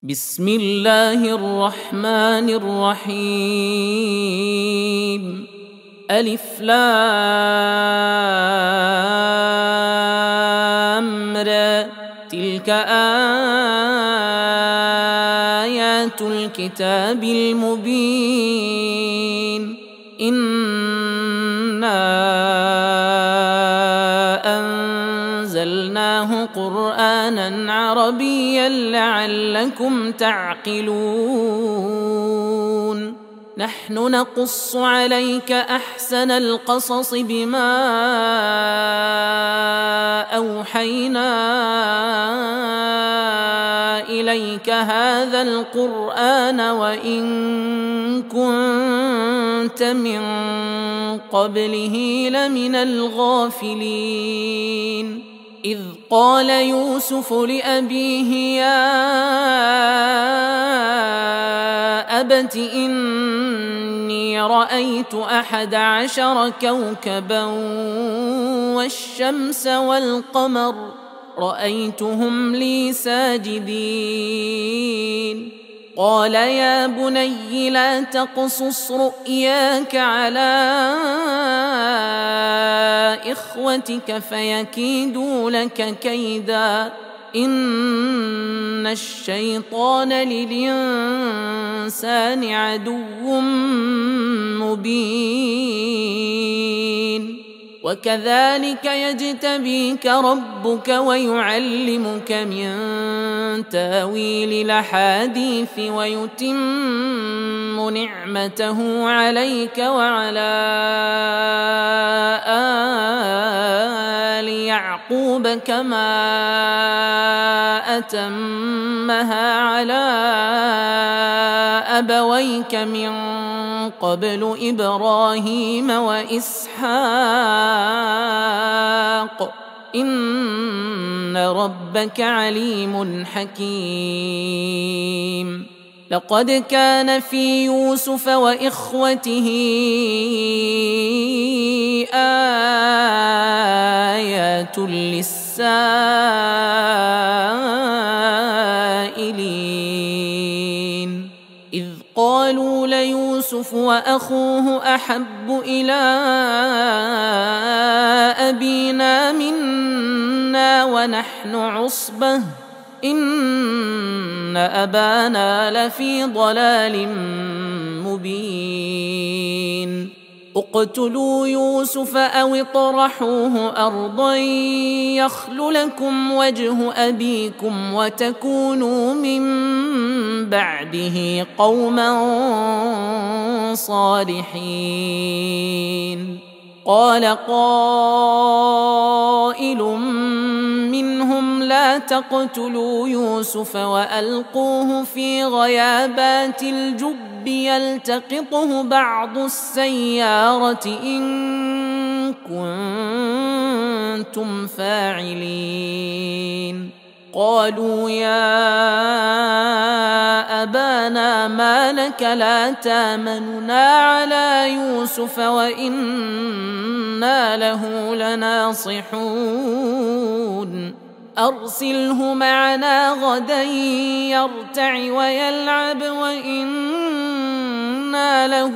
بسم الله الرحمن الرحيم. ألف لام را، تلك آيات الكتاب المبين. إنا أنزلناه قرآنا عربيا لعلكم تعقلون. نحن نقص عليك أحسن القصص بما أوحينا إليك هذا القرآن وإن كنت من قبله لمن الغافلين. إذ قال يوسف لأبيه يا أبت إني رأيت 11 كوكبا والشمس والقمر رأيتهم لي ساجدين. قال يا بني لا تقصص رؤياك على إخوتك فيكيدوا لك كيدا إن الشيطان للإنسان عدو مبين. وكذلك يجتبيك ربك ويعلمك من تاويل الأحاديث ويتم نعمته عليك وعلى آل يعقوب كما أتمها على أبويك من قبل إبراهيم وإسحاق إن ربك عليم حكيم. لقد كان في يوسف وإخوته آيات للسائلين. إذ قالوا ليوسف وأخوه أحب إلى أبينا منا ونحن عصبة إن أبانا لفي ضلال مبين. اقتلوا يوسف أو اطرحوه أرضا يخل لكم وجه أبيكم وتكونوا من بعده قوما صالحين. قال قائل منهم لا تقتلوا يوسف وألقوه في غيابات الجب يلتقطه بعض السيارة إن كنتم فاعلين. قالوا يا أبانا ما لك لا تامننا على يوسف وإنا له لناصحون. أرسله معنا غدا يرتع ويلعب وإنا له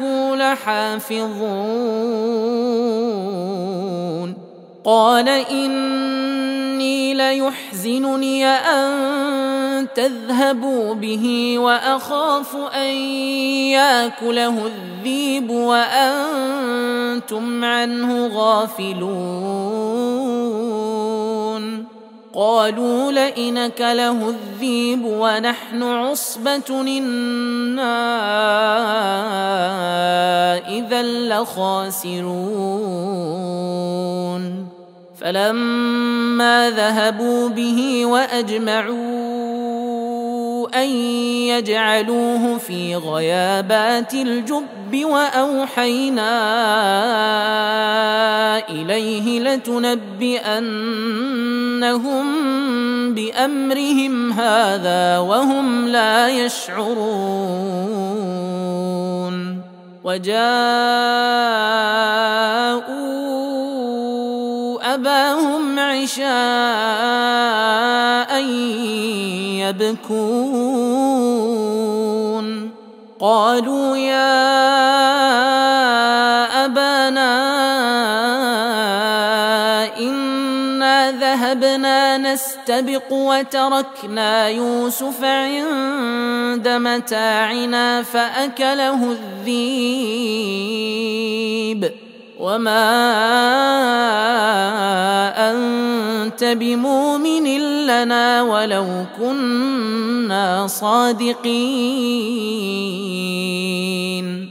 لحافظون. قال إني ليحزنني أن تذهبوا به وأخاف أن يأكله الذئب وأنتم عنه غافلون. قالوا لئن أكله الذئب ونحن عصبة إنا إذا لخاسرون. فلما ذهبوا به وأجمعوا أن يجعلوه في غيابات الجب وأوحينا إليه لتنبئنهم بأمرهم هذا وهم لا يشعرون. وجاءوا أباهم عشاء يبكون قالوا يا أبانا إنا ذهبنا نستبق وتركنا يوسف عند متاعنا فأكله الذئب وما أنت بمؤمن لنا ولو كنا صادقين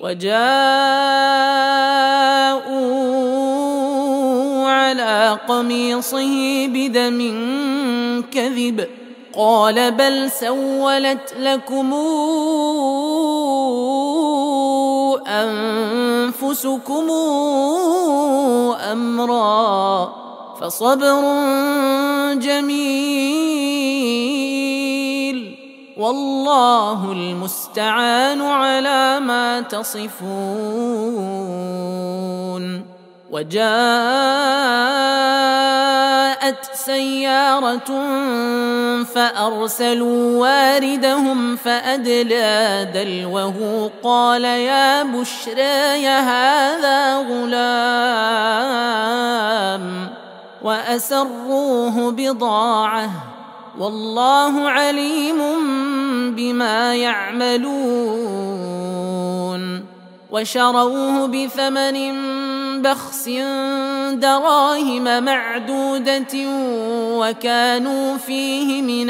وجاءوا على قميصه بدم كذب قال بل سولت لكم أنفسكم أمرا فصبر جميل والله المستعان على ما تصفون وجاءت سيارة فأرسلوا واردهم فأدلى دلوه قال يا بشرى هذا غلام وأسروه بضاعة والله عليم بما يعملون وشروه بثمن بخس دراهم معدودة وكانوا فيه من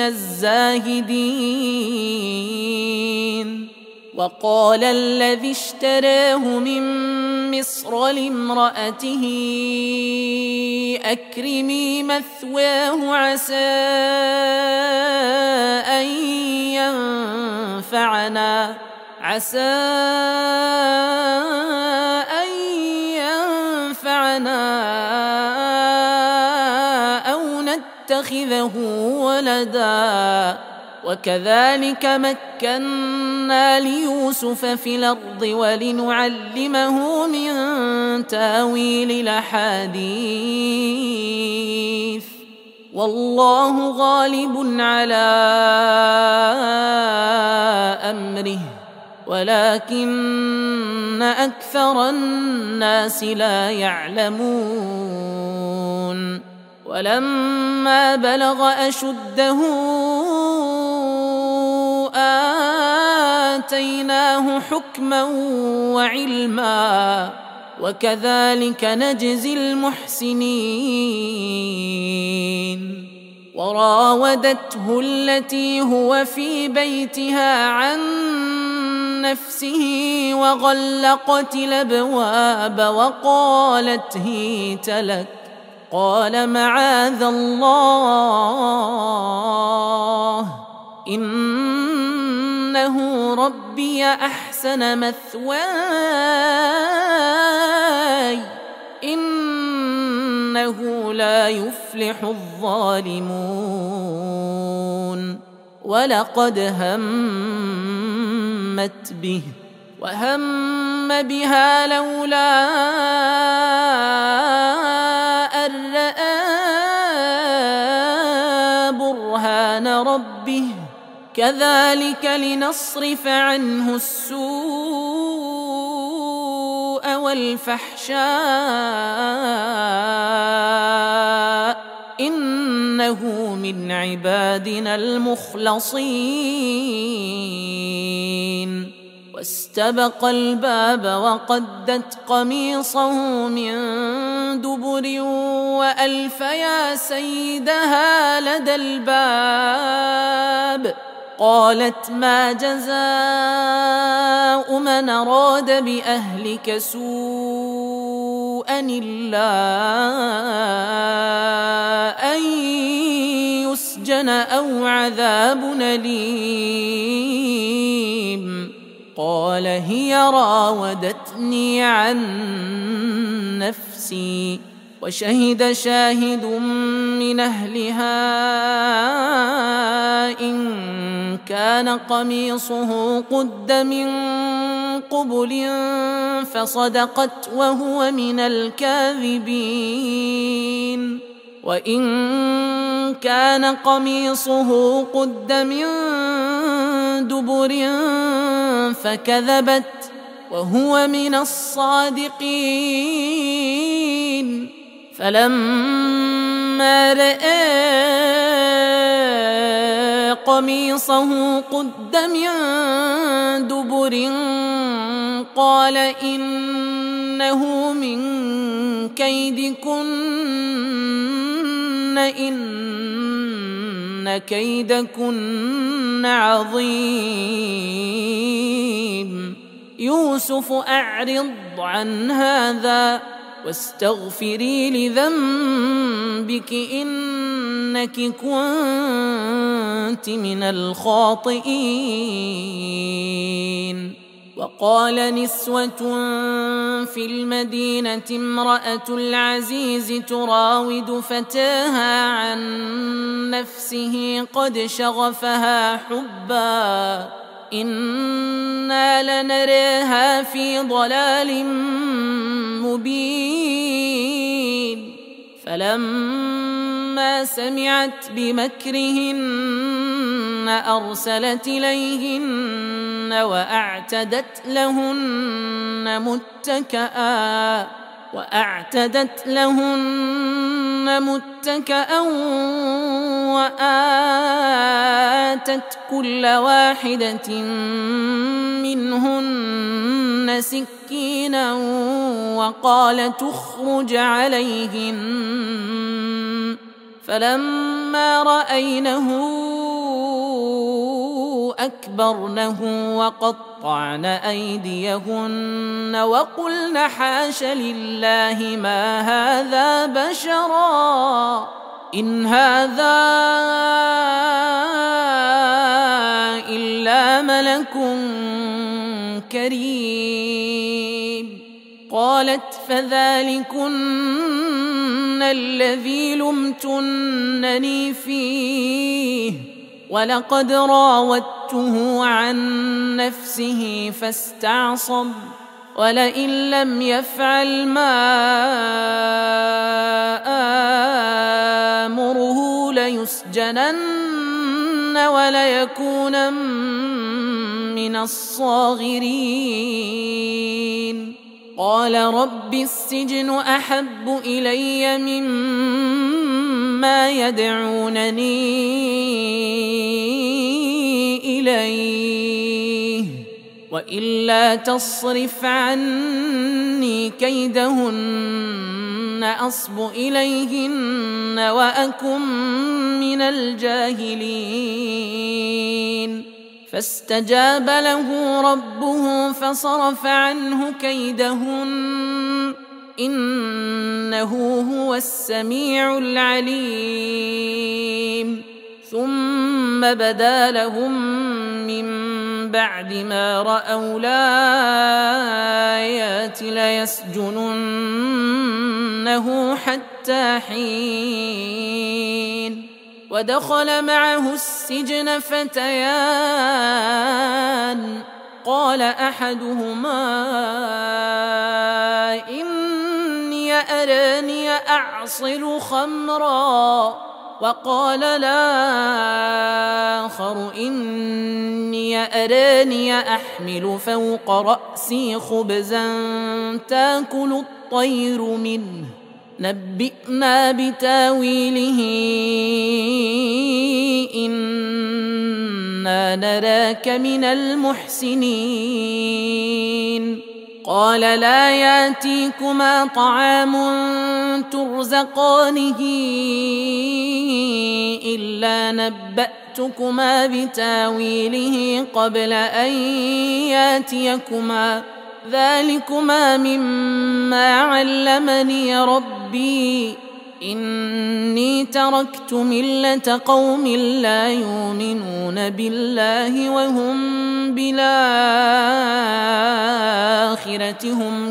الزاهدين وقال الذي اشتراه من مصر لامرأته أكرمي مثواه عسى أن ينفعنا أو نتخذه ولدا وكذلك مكنا ليوسف في الأرض ولنعلمه من تاويل الأحاديث والله غالب على أمره ولكن أكثر الناس لا يعلمون ولما بلغ أشده آتيناه حكما وعلما وكذلك نجزي المحسنين وراودته التي هو في بيتها عن نفسه وغلقت الأبواب وقالت هيت لك قال معاذ الله إنه ربي أحسن مثواي إنه لا يفلح الظالمون ولقد همت به وهم بها لولا أن رأى برهان ربه كذلك لنصرف عنه السوء والفحشاء إنه من عبادنا المخلصين واستبق الباب وقدت قميصه من دبر وألف يا سيدها لدى الباب قالت ما جزاء من أراد بأهلك سوءا إلا أن يسجن أو عذاب أليم قال هي راودتني عن نفسي وشهد شاهد من أهلها إن كان قميصه قد من قبل فصدقت وهو من الكاذبين وإن كان قميصه قد من دبر فكذبت وهو من الصادقين. فلما رأى قميصه قد من دبر قال إنه من كيدكن إن كيدكن عظيم. يوسف أعرض عن هذا واستغفري لذنبك إنك كنت من الخاطئين. وقال نسوة في المدينة امرأة العزيز تراود فتاها عن نفسه قد شغفها حبا إنا لنراها في ضلال مبين. فلما سمعت بمكرهن أرسلت إليهن وأعتدت لهن متكأ وآتت كل واحدة منهن سكينا وقالت اخرج عليهن. فلما رأينه أكبرنه وقطعن أيديهن وقلن حاش لله ما هذا بشرا إن هذا إلا ملك كريم. قالت فذلكن الذي لمتنني فيه ولقد راودته عن نفسه فاستعصم ولئن لم يفعل ما آمره ليسجنن وليكون من الصاغرين. قال رب السجن أحب إلي مما يدعونني إليه وإلا تصرف عني كيدهن أصب إليهن وأكن من الجاهلين. فاستجاب له ربه فصرف عنه كيدهن إنه هو السميع العليم. ثم بدا لهم من بعد ما رأوا الآيات ليسجننه حتى حين. ودخل معه السجن فتيان قال أحدهما إني أراني أعصر خمرا وقال الآخر إني أراني أحمل فوق رأسي خبزا تأكل الطير منه نبئنا بتاويله إنا نراك من المحسنين. قال لا يأتيكما طعام ترزقانه إلا نبأتكما بتاويله قبل أن يأتيكما ذلكما مما علمني ربي إني تركت ملة قوم لا يؤمنون بالله وهم بالآخرة هم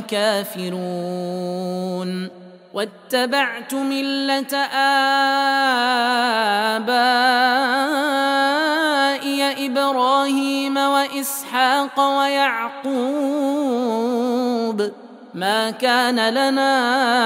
كافرون واتبعت ملة آبائي إبراهيم وإسحاق ويعقوب ما كان لنا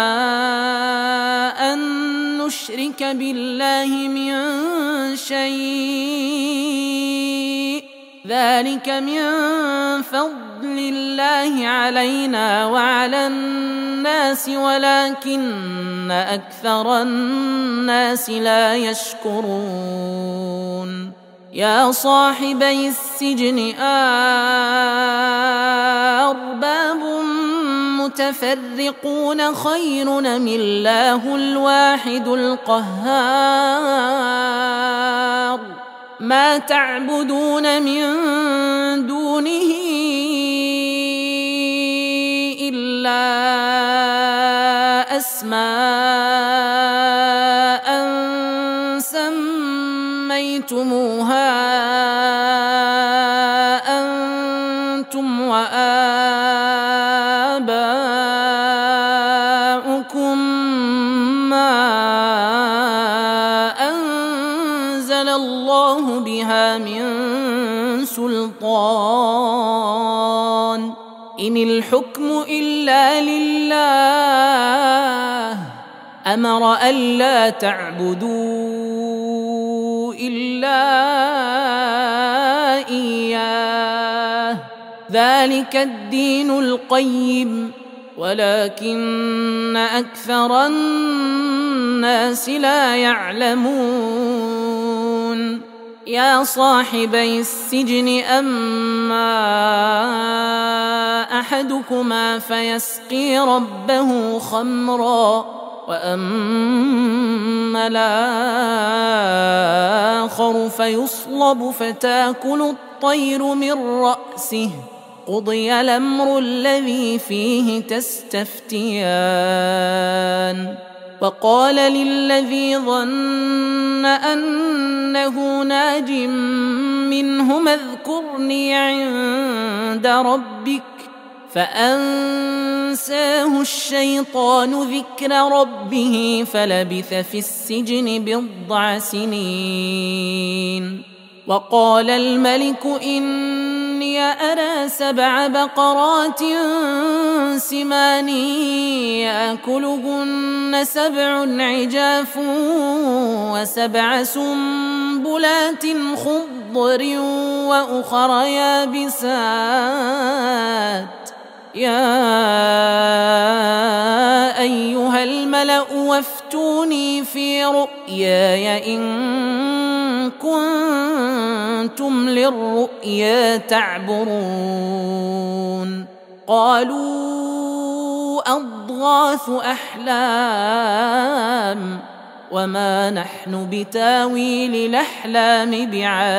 أن نشرك بالله من شيء ذلك من فضل الله علينا وعلى الناس ولكن أكثر الناس لا يشكرون يا صاحبي السجن أرباب متفرقون خير أم الله الواحد القهار ما تعبدون من دونه إلا أسماء سميتموها أنتم وآباؤكم ما أنزل الله بها من سلطان إن الحكم إلا لله أمر ألا تعبدوا إلا إياه ذلك الدين القيم ولكن أكثر الناس لا يعلمون يا صاحبي السجن أما أحدكما فيسقي ربه خمرا وأما الآخر فيصلب فتاكل الطير من رأسه قضي الأمر الذي فيه تستفتيان وقال للذي ظن أنه ناج منهما اذكرني عند ربك فأنساه الشيطان ذكر ربه فلبث في السجن بضع سنين وقال الملك إني أرى 7 بقرات سمان يأكلهن 7 عجاف و7 سنبلات خضر وأخر يابسات يا أيها الملأ وافتوني في رؤياي إن كنتم للرؤيا تعبرون قالوا أضغاث أحلام وما نحن بتاويل الأحلام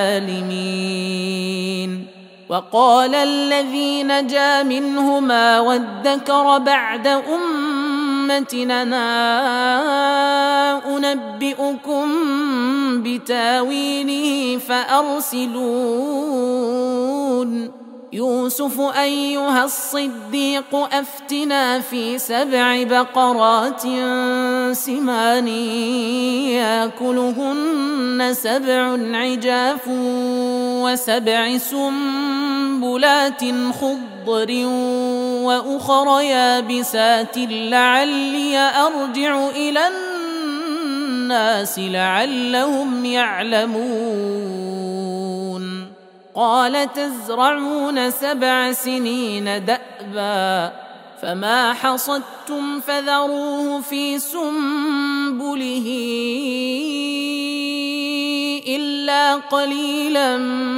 بعالمين وقال الذي نجا منهما وادكر بعد أمتنا أنبئكم بتاويله فأرسلون يوسف أيها الصديق أفتنا في 7 بقرات سمان يأكلهن 7 عجاف و7 سنبلات خضر وأخر يابسات لعلي أرجع إلى الناس لعلهم يعلمون قال تزرعون 7 سنين دأبا فما حصدتم فذروه في سنبله إلا قليلا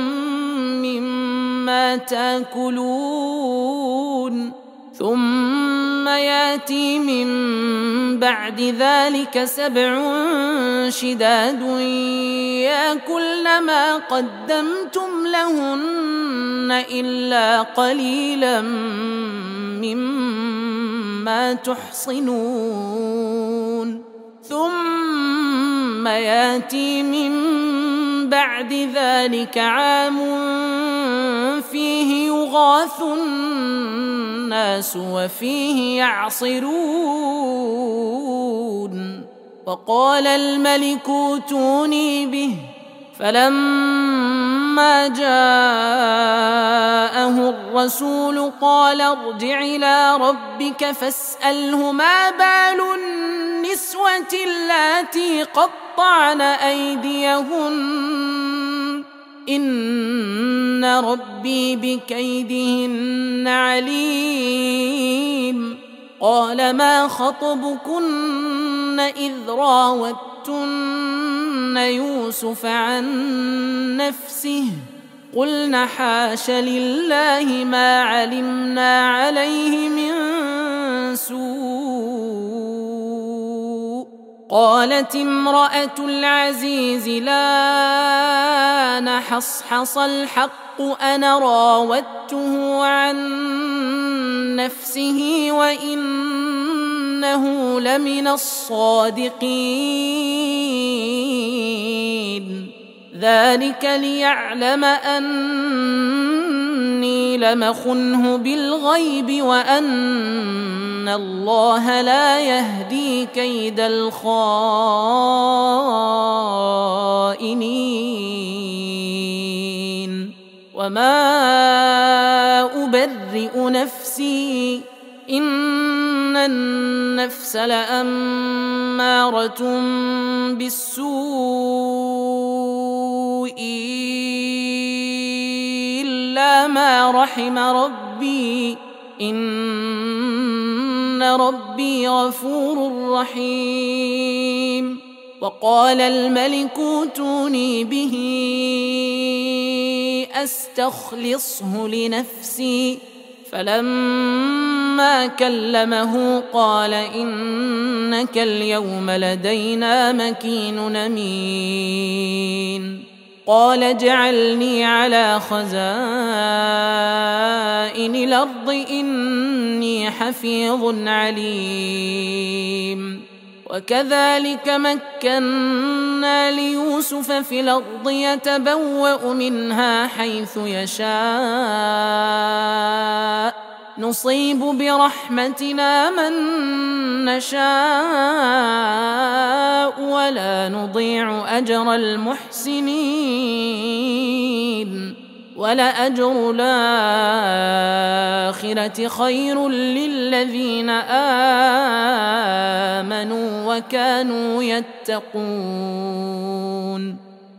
مما تأكلون ثم ياتي من بعد ذلك 7 شداد يأكلن ما قدمتم لهن إلا قليلا مما تحصنون ثم ياتي من بعد ذلك عام فيه يغاث الناس وفيه يعصرون وقال الملك ائتوني به فلما جاءه الرسول قال ارجع إلى ربك فاسأله ما بال النسوة اللاتي قطعن أيديهن إن ربي بكيدهن عليم. قال ما خطبكن إذ راوتن يوسف عن نفسه قلن حاش لله ما علمنا عليه من سوء. قالت امرأة العزيز لا نحصحص الحق أنا راودته عن نفسه وإنه لمن الصادقين. ذلك ليعلم أني لم أخنه بالغيب وأن الله لا يهدي كيد الخائنين. وما أبرئ نفسي إن النفس لأمارة بالسوء إلا ما رحم ربي إن ربي غفور رحيم. وقال الملك ائتوني به أستخلصه لنفسي فلما كلمه قال إنك اليوم لدينا مكين أمين. قال اجعلني على خزائن الأرض إني حفيظ عليم. وكذلك مكنا ليوسف في الأرض يتبوأ منها حيث يشاء نصيب برحمتنا من نشاء ولا نضيع أجر المحسنين. ولأجر الآخرة خير للذين آمنوا وكانوا يتقون.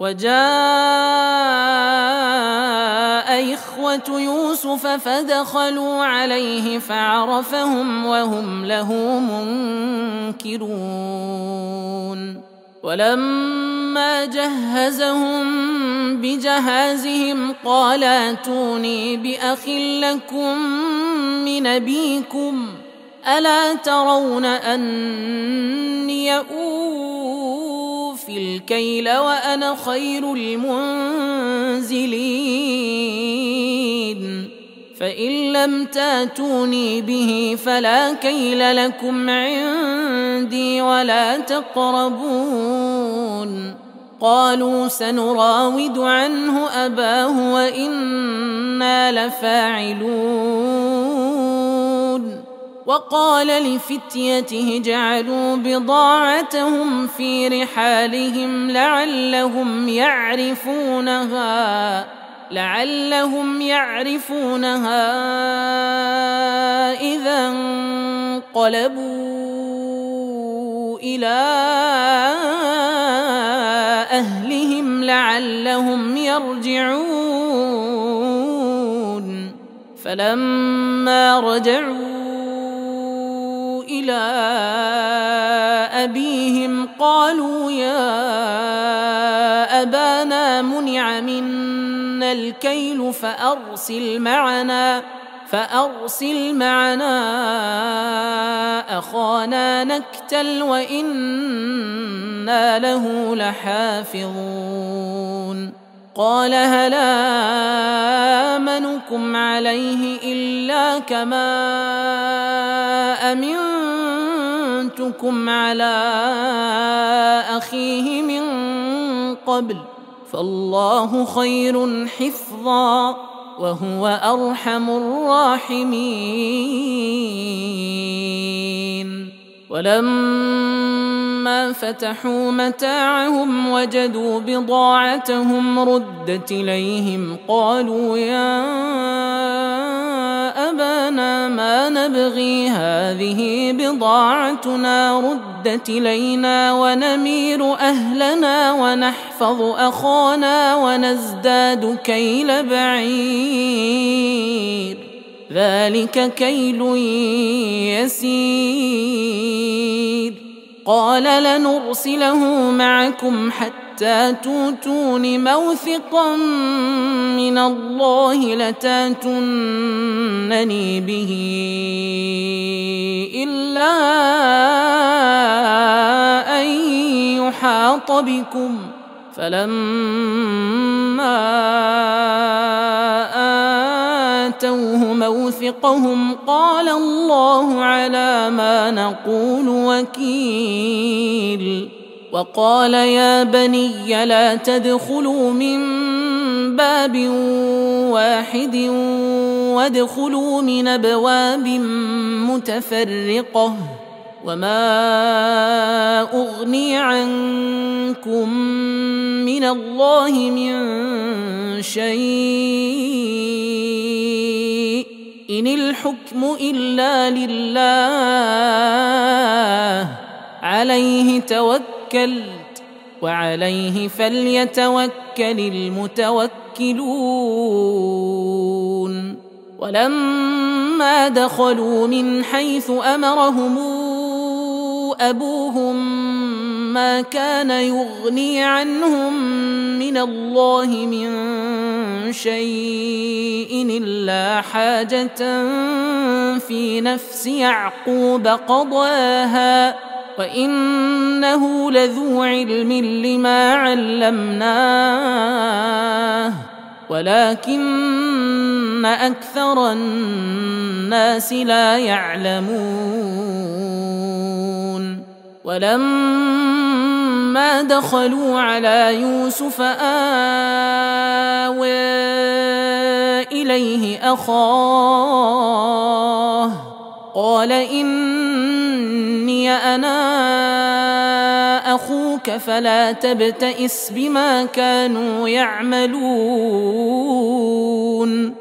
وجاء إخوة يوسف فدخلوا عليه فعرفهم وهم له منكرون. ولما جهزهم بجهازهم قال ائتوني بأخ لكم من أبيكم ألا ترون أني أوفي الكيل وأنا خير المنزلين. فإن لم تاتوني به فلا كيل لكم عندي ولا تقربون. قالوا سنراود عنه أباه وإنا لفاعلون. وقال لفتيته اجعلوا بضاعتهم في رحالهم لعلهم يعرفونها إذا انقلبوا إلى أهلهم لعلهم يرجعون. فلما رجعوا إلى أبيهم قالوا يا أبانا منع منا الكيل فأرسل معنا أخانا نكتل وإنا له لحافظون. قال هل آمنكم عليه إلا كما أمنتكم على أخيه من قبل فالله خير حفظا وهو أرحم الراحمين. ولما فتحوا متاعهم وجدوا بضاعتهم ردت إليهم قالوا يا أبانا ما نبغي هذه بضاعتنا ردت إلينا ونمير أهلنا ونحفظ نحفظ أخانا ونزداد كيل بعير ذلك كيل يسير قال لنرسله معكم حتى توتون موثقا من الله لتاتونني به إلا أن يحاط بكم فلما آتوه موثقهم قال الله على ما نقول وكيل وقال يا بني لا تدخلوا من باب واحد وادخلوا من أبواب متفرقة وما أغني عنكم من الله من شيء إن الحكم إلا لله عليه توكلت وعليه فليتوكل المتوكلون ولما دخلوا من حيث أمرهم أبوهم ما كان يغني عنهم من الله من شيء إلا حاجة في نفس يعقوب قضاها وإنه لذو علم لما علمناه ولكن أكثر الناس لا يعلمون ولما دخلوا على يوسف آوى إليه أخاه قال إني أنا أخوك فلا تبتئس بما كانوا يعملون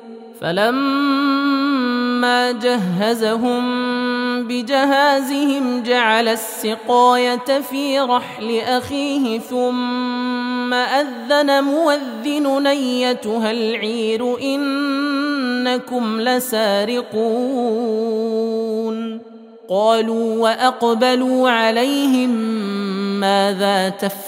فلما جهزهم بجهازهم جعل السقاية في رحل أخيه ثم أذن مؤذن أيتها العير إنكم لسارقون قالوا وأقبلوا عليهم ماذا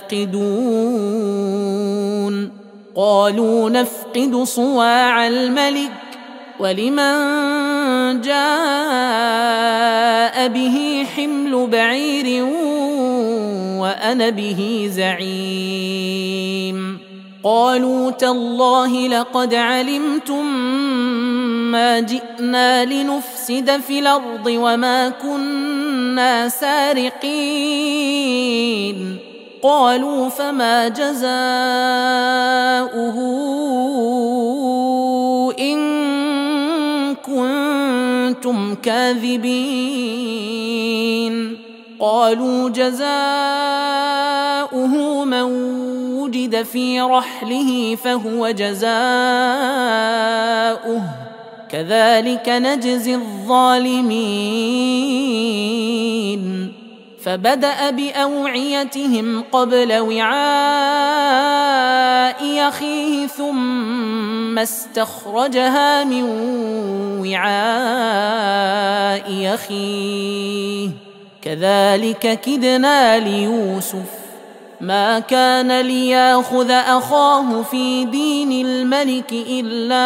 تفقدون قالوا نفقد صواع الملك ولمن جاء به حمل بعير وأنا به زعيم قالوا تالله لقد علمتم ما جئنا لنفسد في الأرض وما كنا سارقين قالوا فما جزاؤه إن كنتم كاذبين قالوا جزاؤه من وجد في رحله فهو جزاؤه كذلك نجزي الظالمين فبدأ بأوعيتهم قبل وعاء أخيه ثم استخرجها من وعاء أخيه كذلك كدنا ليوسف ما كان ليأخذ أخاه في دين الملك إلا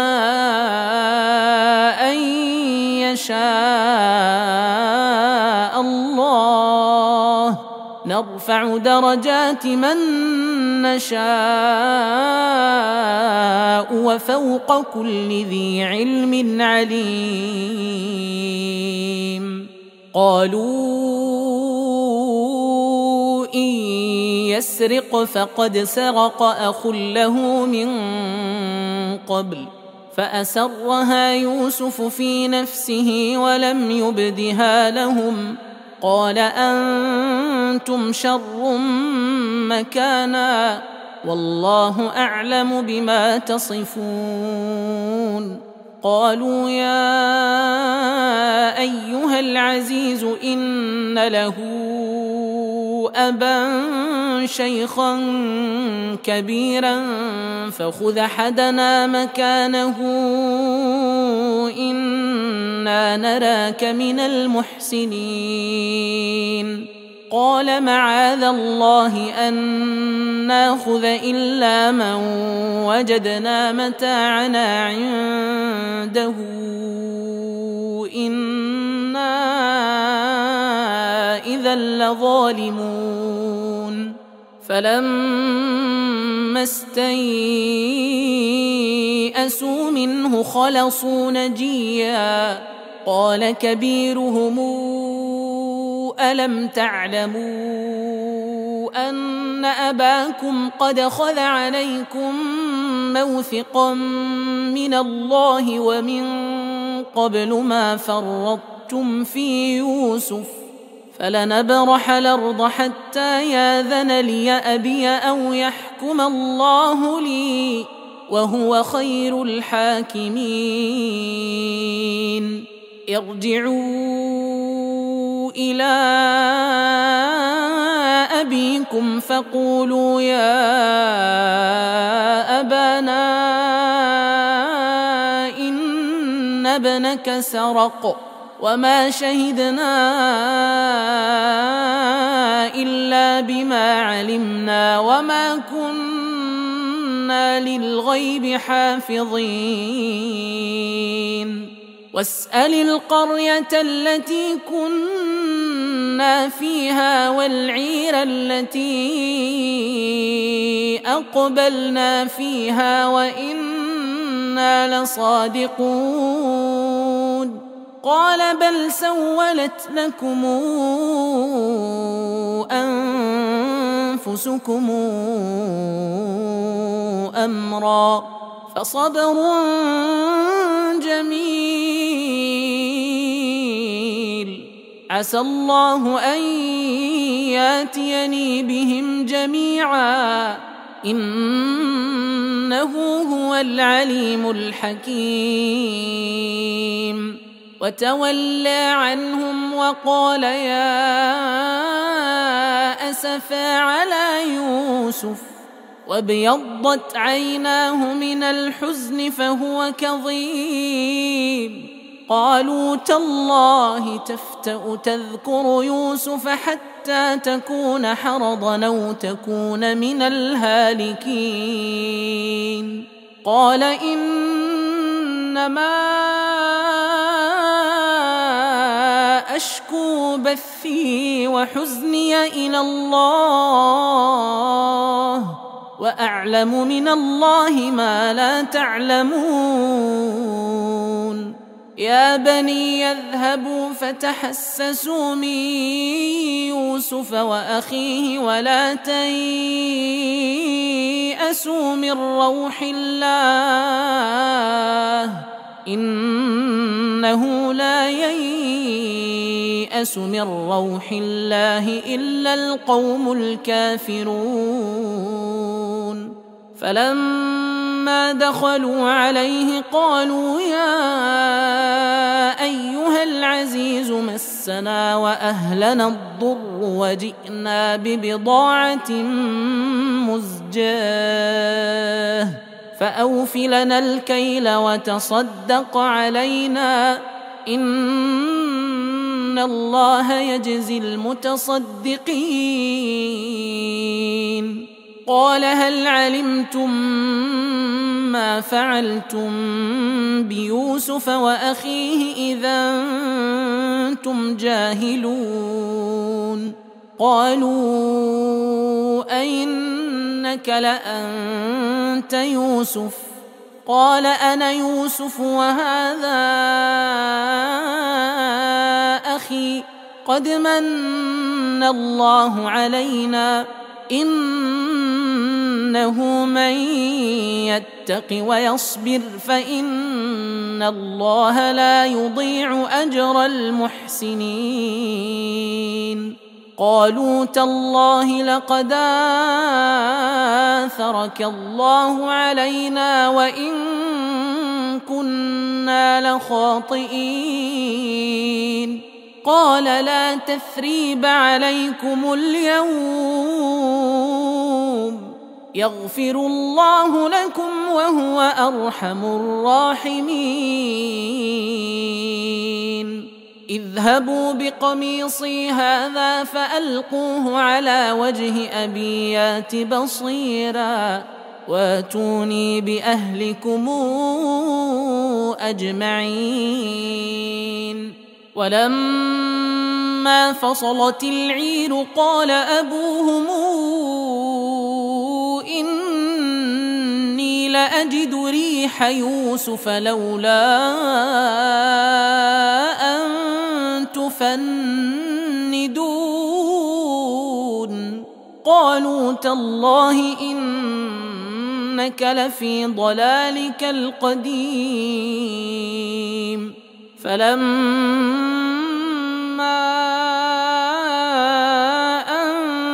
أن يشاء الله نرفع درجات من نشاء وفوق كل ذي علم عليم قالوا إن يسرق فقد سرق أخ له من قبل فأسرها يوسف في نفسه ولم يبدها لهم قال أنتم شر مكانا والله أعلم بما تصفون قالوا يا أيها العزيز إن له أبا شيخا كبيرا فخذ أحدنا مكانه إنا نراك من المحسنين قال معاذ الله أن ناخذ إلا من وجدنا متاعنا عنده إنا إذا لظالمون فلما استيئسوا منه خلصوا نجيا قال كبيرهم ألم تعلموا أن أباكم قد خذ عليكم موثقا من الله ومن قبل ما فرطتم في يوسف فلنبرح الأرض حتى ياذن لي أبي أو يحكم الله لي وهو خير الحاكمين ارجعوا إلى أبيكم فقولوا يا أبانا إن ابنك سرق وما شهدنا إلا بما علمنا وما كنا للغيب حافظين واسأل القرية التي كنا فيها والعير التي أقبلنا فيها وإنا لصادقون قال بل سولت لكم أنفسكم أمرا فصبر جميل عسى الله أن ياتيني بهم جميعا إنه هو العليم الحكيم وتولى عنهم وقال يا أسفا على يوسف وابيضت عيناه من الحزن فهو كظيم قالوا تالله تفتأ تذكر يوسف حتى تكون حرضا أو تكون من الهالكين قال إنما أشكو بثي وحزني إلى الله وأعلم من الله ما لا تعلمون يا بني يذهبوا فتحسسوا من يوسف وأخيه ولا تيأسوا من روح الله إنه لا ييأس من روح الله إلا القوم الكافرون فلما دخلوا عليه قالوا يا أيها العزيز مسنا وأهلنا الضر وجئنا ببضاعة مزجاة فأوف لنا الكيل وتصدق علينا إن الله يجزي المتصدقين قال هل علمتم ما فعلتم بيوسف وأخيه إذا أنتم جاهلون قالوا أئنك لأنت يوسف قال أنا يوسف وهذا أخي قد من الله علينا إنه من يتق ويصبر فإن الله لا يضيع أجر المحسنين قالوا تالله لقد آثرك الله علينا وإن كنا لخاطئين قال لا تثريب عليكم اليوم يغفر الله لكم وهو أرحم الراحمين اذهبوا بقميصي هذا فألقوه على وجه أبي يات بصيرا واتوني بأهلكم أجمعين ولما فصلت العير قال أبوهم إني لأجد ريح يوسف لولا أن تفندون قالوا تالله إنك لفي ضلالك القديم فلما أن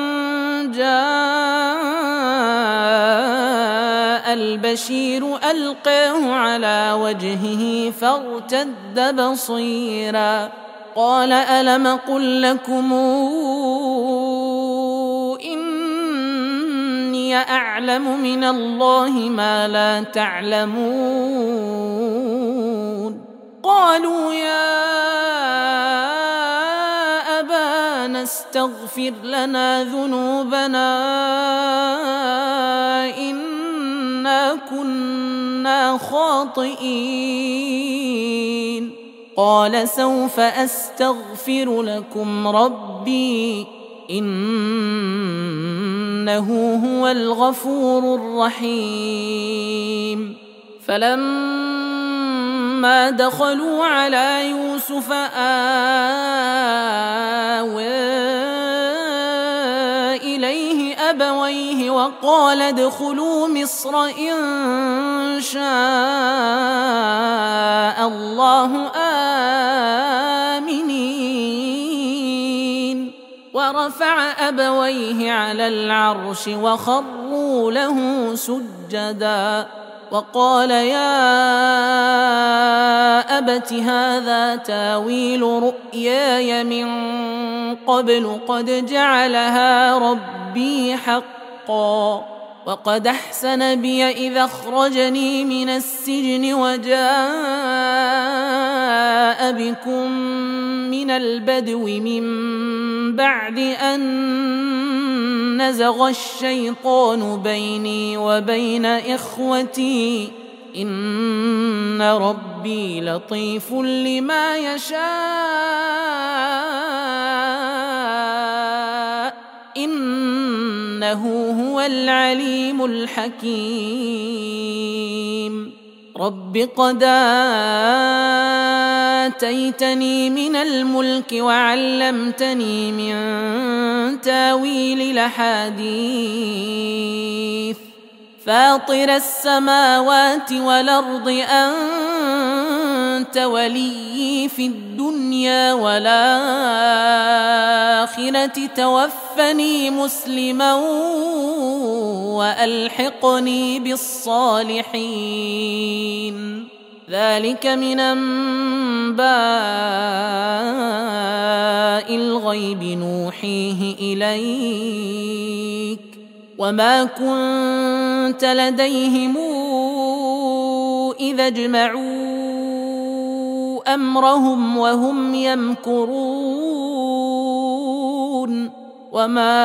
جاء البشير ألقاه على وجهه فارتد بصيرا قال ألم قل لكم إني أعلم من الله ما لا تعلمون قالوا يا أبانا استغفر لنا ذنوبنا إنا كنا خاطئين قال سوف أستغفر لكم ربي إنه هو الغفور الرحيم فلما دخلوا على يوسف آوى إليه أبويه وقال ادخلوا مصر إن شاء الله آمنين ورفع أبويه على العرش وخروا له سجدا وقال يا أبت هذا تاويل رؤياي من قبل قد جعلها ربي حقا وقد أحسن بي إذا أخرجني من السجن وجاء بكم من البدو من بعد أن نزغ الشيطان بيني وبين إخوتي إن ربي لطيف لما يشاء إنه هو العليم الحكيم رب قد آتيتني من الملك وعلمتني من تاويل الأحاديث فاطر السماوات والأرض أنت وليي في الدنيا والآخرة توفني مسلما وألحقني بالصالحين ذلك من أنباء الغيب نوحيه إليك وما كنت لديهم إذا اجمعوا أمرهم وهم يمكرون وما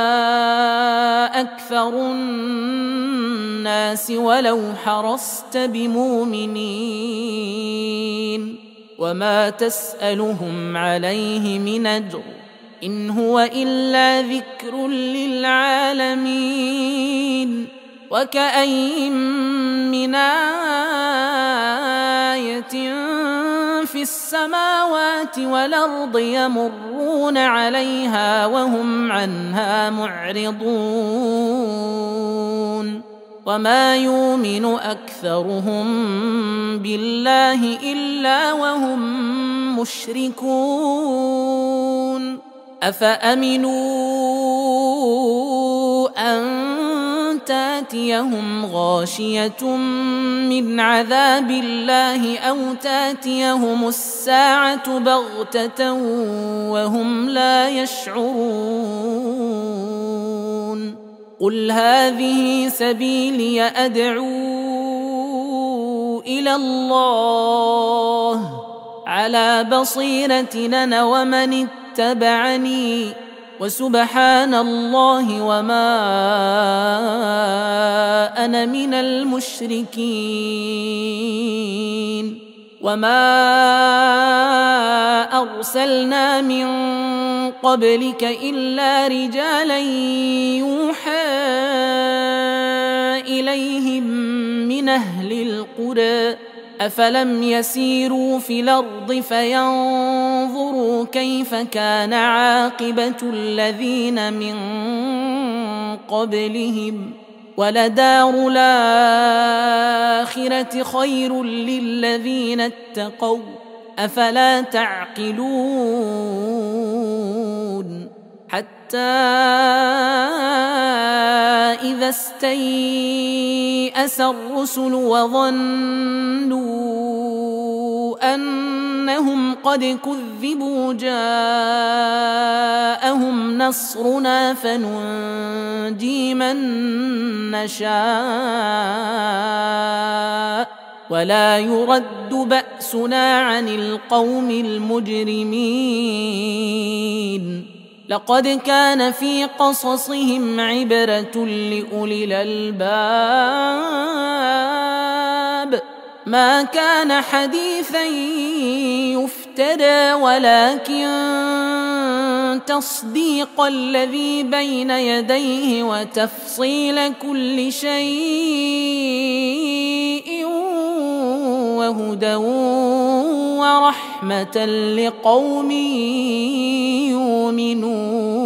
أكثر الناس ولو حرصت بمؤمنين وما تسألهم عليه من أجر إن هو إلا ذكر للعالمين وكأين من آية في السماوات والأرض يمرون عليها وهم عنها معرضون وما يؤمن أكثرهم بالله إلا وهم مشركون أفأمنوا أن تاتيهم غاشية من عذاب الله أو تاتيهم الساعة بغتة وهم لا يشعرون قل هذه سبيلي أدعو إلى الله على بصيرة أنا ومن اتبعني وسبحان الله وما أنا من المشركين. وما أرسلنا من قبلك إلا رجالا يوحى إليهم من أهل القرى أفلم يسيروا في الأرض فينظروا كيف كان عاقبة الذين من قبلهم ولدار الآخرة خير للذين اتقوا أفلا تعقلون. حتى إذا استيأس الرسل وظنوا أنهم قد كذبوا جاءهم نصرنا فننجي من نشاء ولا يرد بأسنا عن القوم المجرمين. لقد كان في قصصهم عبرة لأولي الألباب ما كان حديثا يفترى ولكن تصديق الذي بين يديه وتفصيل كل شيء وهدى ورحمة لقوم يؤمنون.